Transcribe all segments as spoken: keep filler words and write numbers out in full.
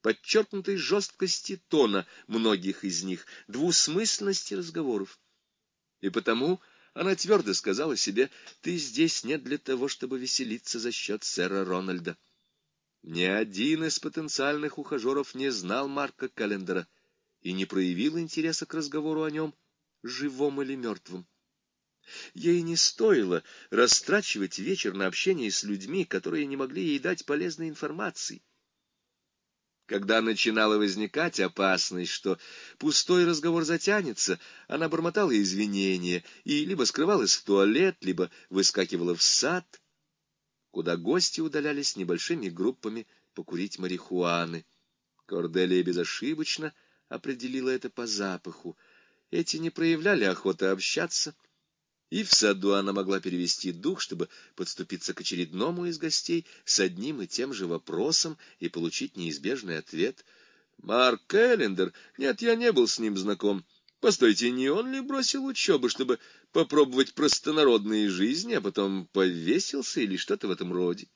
подчеркнутой жесткости тона многих из них, двусмысленности разговоров. И потому она твердо сказала себе: «Ты здесь не для того, чтобы веселиться за счет сэра Рональда». Ни один из потенциальных ухажеров не знал Марка Каллендера и не проявил интереса к разговору о нем, живом или мертвом. Ей не стоило растрачивать вечер на общение с людьми, которые не могли ей дать полезной информации. Когда начинала возникать опасность, что пустой разговор затянется, она бормотала извинения и либо скрывалась в туалет, либо выскакивала в сад, куда гости удалялись небольшими группами покурить марихуаны. Корделия безошибочно определила это по запаху. Эти не проявляли охоты общаться, и в саду она могла перевести дух, чтобы подступиться к очередному из гостей с одним и тем же вопросом и получить неизбежный ответ. «Марк Каллендер? Нет, я не был с ним знаком. Постойте, не он ли бросил учебу, чтобы попробовать простонародные жизни, а потом повесился или что-то в этом роде?»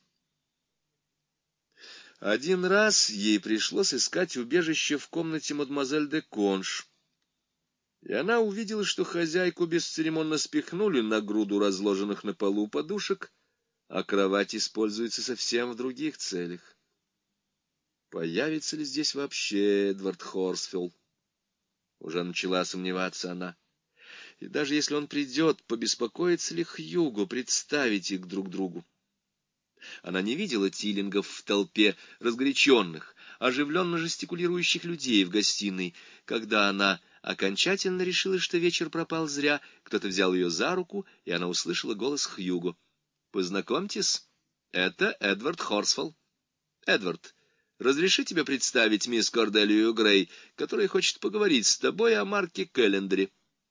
Один раз ей пришлось искать убежище в комнате мадемуазель де Конш, и она увидела, что хозяйку бесцеремонно спихнули на груду разложенных на полу подушек, а кровать используется совсем в других целях. Появится ли здесь вообще Эдвард Хорсфилл? Уже начала сомневаться она. И даже если он придет, побеспокоится ли Хьюго представить их друг другу? Она не видела Тиллингов в толпе разгоряченных, оживленно жестикулирующих людей в гостиной. Когда она окончательно решила, что вечер пропал зря, кто-то взял ее за руку, и она услышала голос Хьюго. «Познакомьтесь, это Эдвард Хорсфилл. Эдвард, разреши тебе представить мисс Корделию Грей, которая хочет поговорить с тобой о Марке Каллендере».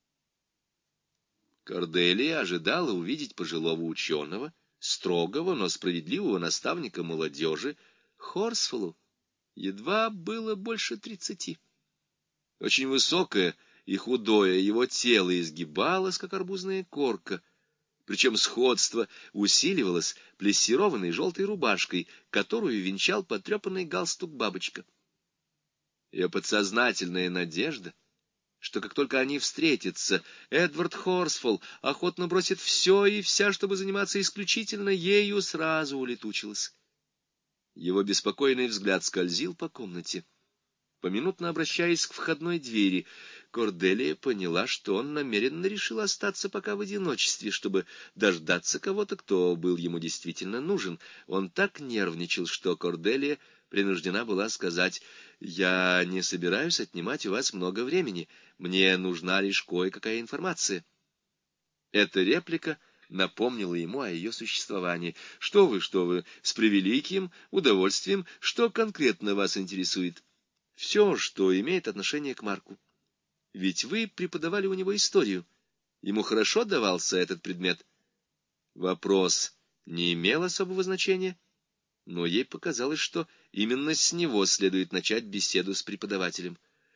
Корделия ожидала увидеть пожилого ученого, строгого, но справедливого наставника молодежи. Хорсфиллу едва было больше тридцати. Очень высокое и худое его тело изгибалось, как арбузная корка, причем сходство усиливалось плессированной желтой рубашкой, которую венчал потрепанный галстук-бабочка. Ее подсознательная надежда, что как только они встретятся, Эдвард Хорсфилл охотно бросит все и вся, чтобы заниматься исключительно ею, сразу улетучилась. Его беспокойный взгляд скользил по комнате. Поминутно обращаясь к входной двери, Корделия поняла, что он намеренно решил остаться пока в одиночестве, чтобы дождаться кого-то, кто был ему действительно нужен. Он так нервничал, что Корделия принуждена была сказать: «Я не собираюсь отнимать у вас много времени. Мне нужна лишь кое-какая информация». Эта реплика напомнила ему о ее существовании. «Что вы, что вы, с превеликим удовольствием, что конкретно вас интересует?» «Все, что имеет отношение к Марку. Ведь вы преподавали у него историю. Ему хорошо давался этот предмет». Вопрос не имел особого значения, но ей показалось, что именно с него следует начать беседу с преподавателем.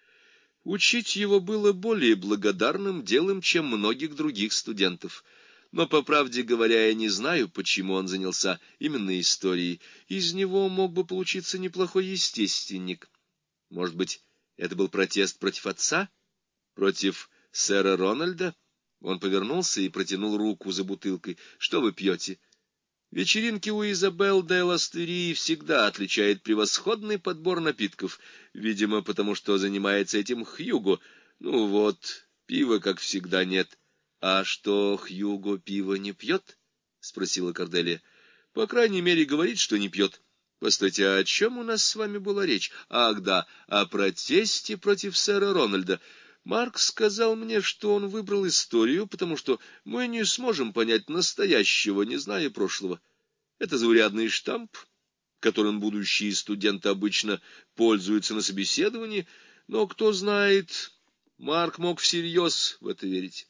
Учить его было более благодарным делом, чем многих других студентов. Но, по правде говоря, я не знаю, почему он занялся именно историей. Из него мог бы получиться неплохой естественник. Может быть, это был протест против отца? Против сэра Рональда? Он повернулся и протянул руку за бутылкой. «Что вы пьете?» Вечеринки у Изабелл де Ластери всегда отличает превосходный подбор напитков, видимо, потому что занимается этим Хьюго. Ну вот, пива, как всегда, нет. — А что, Хьюго пиво не пьет? — спросила Корделия. — По крайней мере, говорит, что не пьет. Постойте, а о чем у нас с вами была речь? Ах, да, о протесте против сэра Рональда. Марк сказал мне, что он выбрал историю, потому что мы не сможем понять настоящего, не зная прошлого. Это заурядный штамп, которым будущие студенты обычно пользуются на собеседовании, но кто знает, Марк мог всерьез в это верить.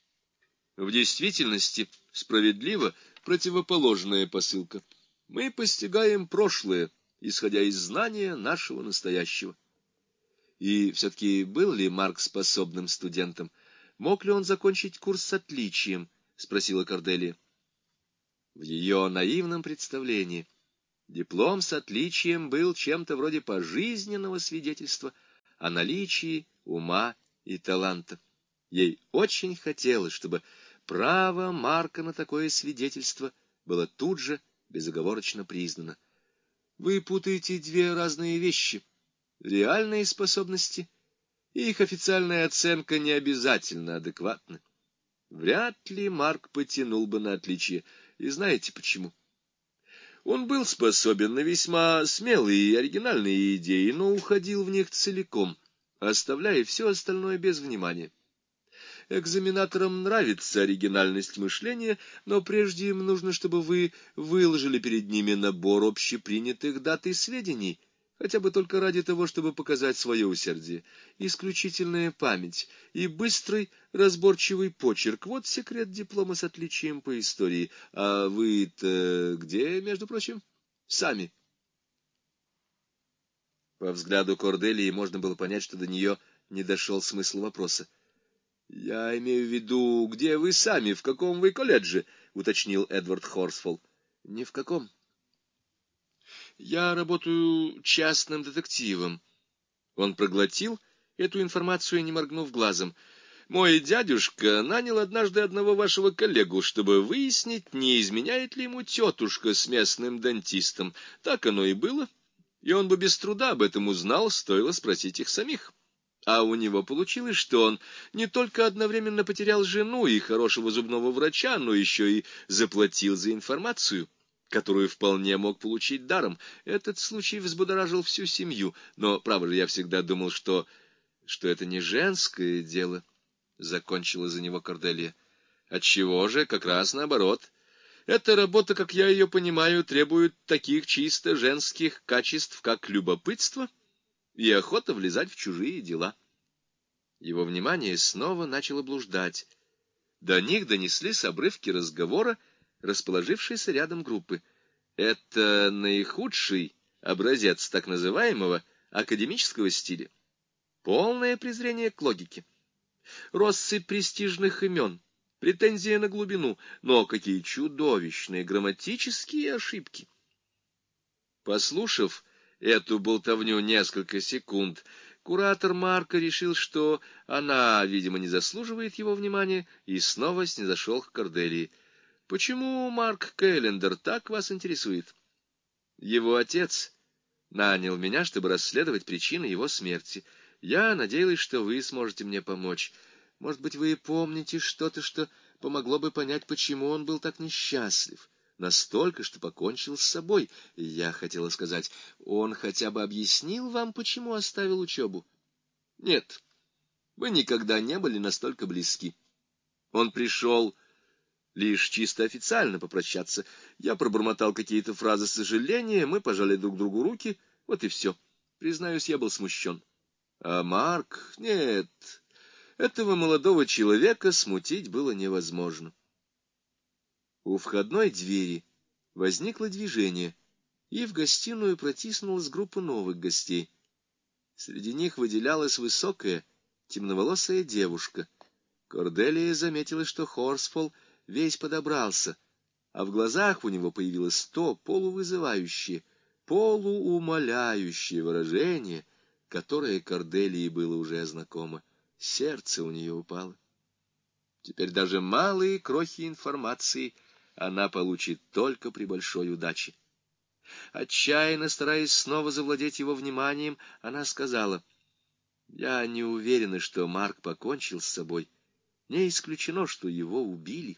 В действительности, справедливо, противоположная посылка. Мы постигаем прошлое, исходя из знания нашего настоящего. И все-таки был ли Марк способным студентом? Мог ли он закончить курс с отличием? — спросила Корделия. В ее наивном представлении Диплом с отличием был чем-то вроде пожизненного свидетельства о наличии ума и таланта. Ей очень хотелось, чтобы право Марка на такое свидетельство было тут же безоговорочно признано. Вы путаете две разные вещи. Реальные способности и их официальная оценка не обязательно адекватны. Вряд ли Марк потянул бы на отличие. И знаете почему? Он был способен на весьма смелые и оригинальные идеи, но уходил в них целиком, оставляя все остальное без внимания. Экзаменаторам нравится оригинальность мышления, но прежде им нужно, чтобы вы выложили перед ними набор общепринятых дат и сведений, хотя бы только ради того, чтобы показать свое усердие. Исключительная память и быстрый, разборчивый почерк — вот секрет диплома с отличием по истории. А вы-то где, между прочим? Сами. По взгляду Корделии можно было понять, что до нее не дошел смысл вопроса. — Я имею в виду, где вы сами, в каком вы колледже? — уточнил Эдвард Хорсфолл. — Ни в каком. Я работаю частным детективом. Он проглотил эту информацию, не моргнув глазом. Мой дядюшка нанял однажды одного вашего коллегу, чтобы выяснить, не изменяет ли ему тетушка с местным дантистом. Так оно и было, и он бы без труда об этом узнал, стоило спросить их самих. А у него получилось, что он не только одновременно потерял жену и хорошего зубного врача, но еще и заплатил за информацию, которую вполне мог получить даром. Этот случай взбудоражил всю семью, но, право же, я всегда думал, что, что это не женское дело, — закончила за него Корделия. Отчего же, как раз наоборот. Эта работа, как я ее понимаю, требует таких чисто женских качеств, как любопытство и охота влезать в чужие дела. Его внимание снова начало блуждать. До них донеслись обрывки разговора, расположившейся рядом группы. Это наихудший образец так называемого академического стиля. Полное презрение к логике. Россыпь престижных имен, претензия на глубину, но какие чудовищные грамматические ошибки. Послушав эту болтовню несколько секунд, куратор Марка решил, что она, видимо, не заслуживает его внимания, и снова снизошел к Корделии. «Почему Марк Кэллендер так вас интересует?» «Его отец нанял меня, чтобы расследовать причины его смерти. Я надеялась, что вы сможете мне помочь. Может быть, вы помните что-то, что помогло бы понять, почему он был так несчастлив, настолько, что покончил с собой. И я хотела сказать, он хотя бы объяснил вам, почему оставил учебу?» «Нет, вы никогда не были настолько близки. Он пришел лишь чисто официально попрощаться. Я пробормотал какие-то фразы сожаления, мы пожали друг другу руки, вот и все. Признаюсь, я был смущен. А Марк... Нет, этого молодого человека смутить было невозможно». У входной двери возникло движение, и в гостиную протиснулась группа новых гостей. Среди них выделялась высокая, темноволосая девушка. Корделия заметила, что Хорсфолл весь подобрался, а в глазах у него появилось то полувызывающее, полуумоляющее выражение, которое Корделии было уже знакомо. Сердце у нее упало. Теперь даже малые крохи информации она получит только при большой удаче. Отчаянно стараясь снова завладеть его вниманием, она сказала: «Я не уверена, что Марк покончил с собой. Не исключено, что его убили».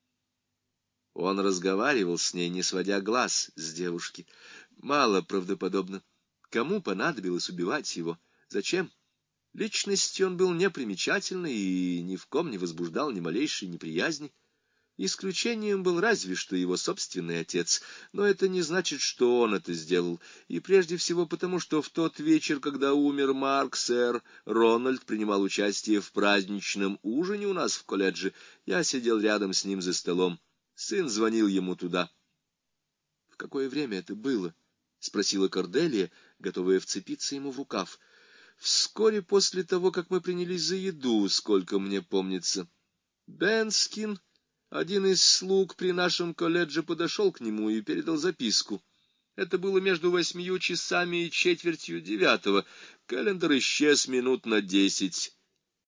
Он разговаривал с ней, не сводя глаз с девушки. Мало правдоподобно. Кому понадобилось убивать его? Зачем? Личностью он был непримечательный и ни в ком не возбуждал ни малейшей неприязни. Исключением был разве что его собственный отец, но это не значит, что он это сделал, и прежде всего потому, что в тот вечер, когда умер Марк, сэр Рональд принимал участие в праздничном ужине у нас в колледже. Я сидел рядом с ним за столом. Сын звонил ему туда. — В какое время это было? — спросила Корделия, готовая вцепиться ему в рукав. — Вскоре после того, как мы принялись за еду, сколько мне помнится. Бенскин, один из слуг при нашем колледже, подошел к нему и передал записку. Это было между восьмью часами и четвертью девятого. Кэллендер исчез минут на десять.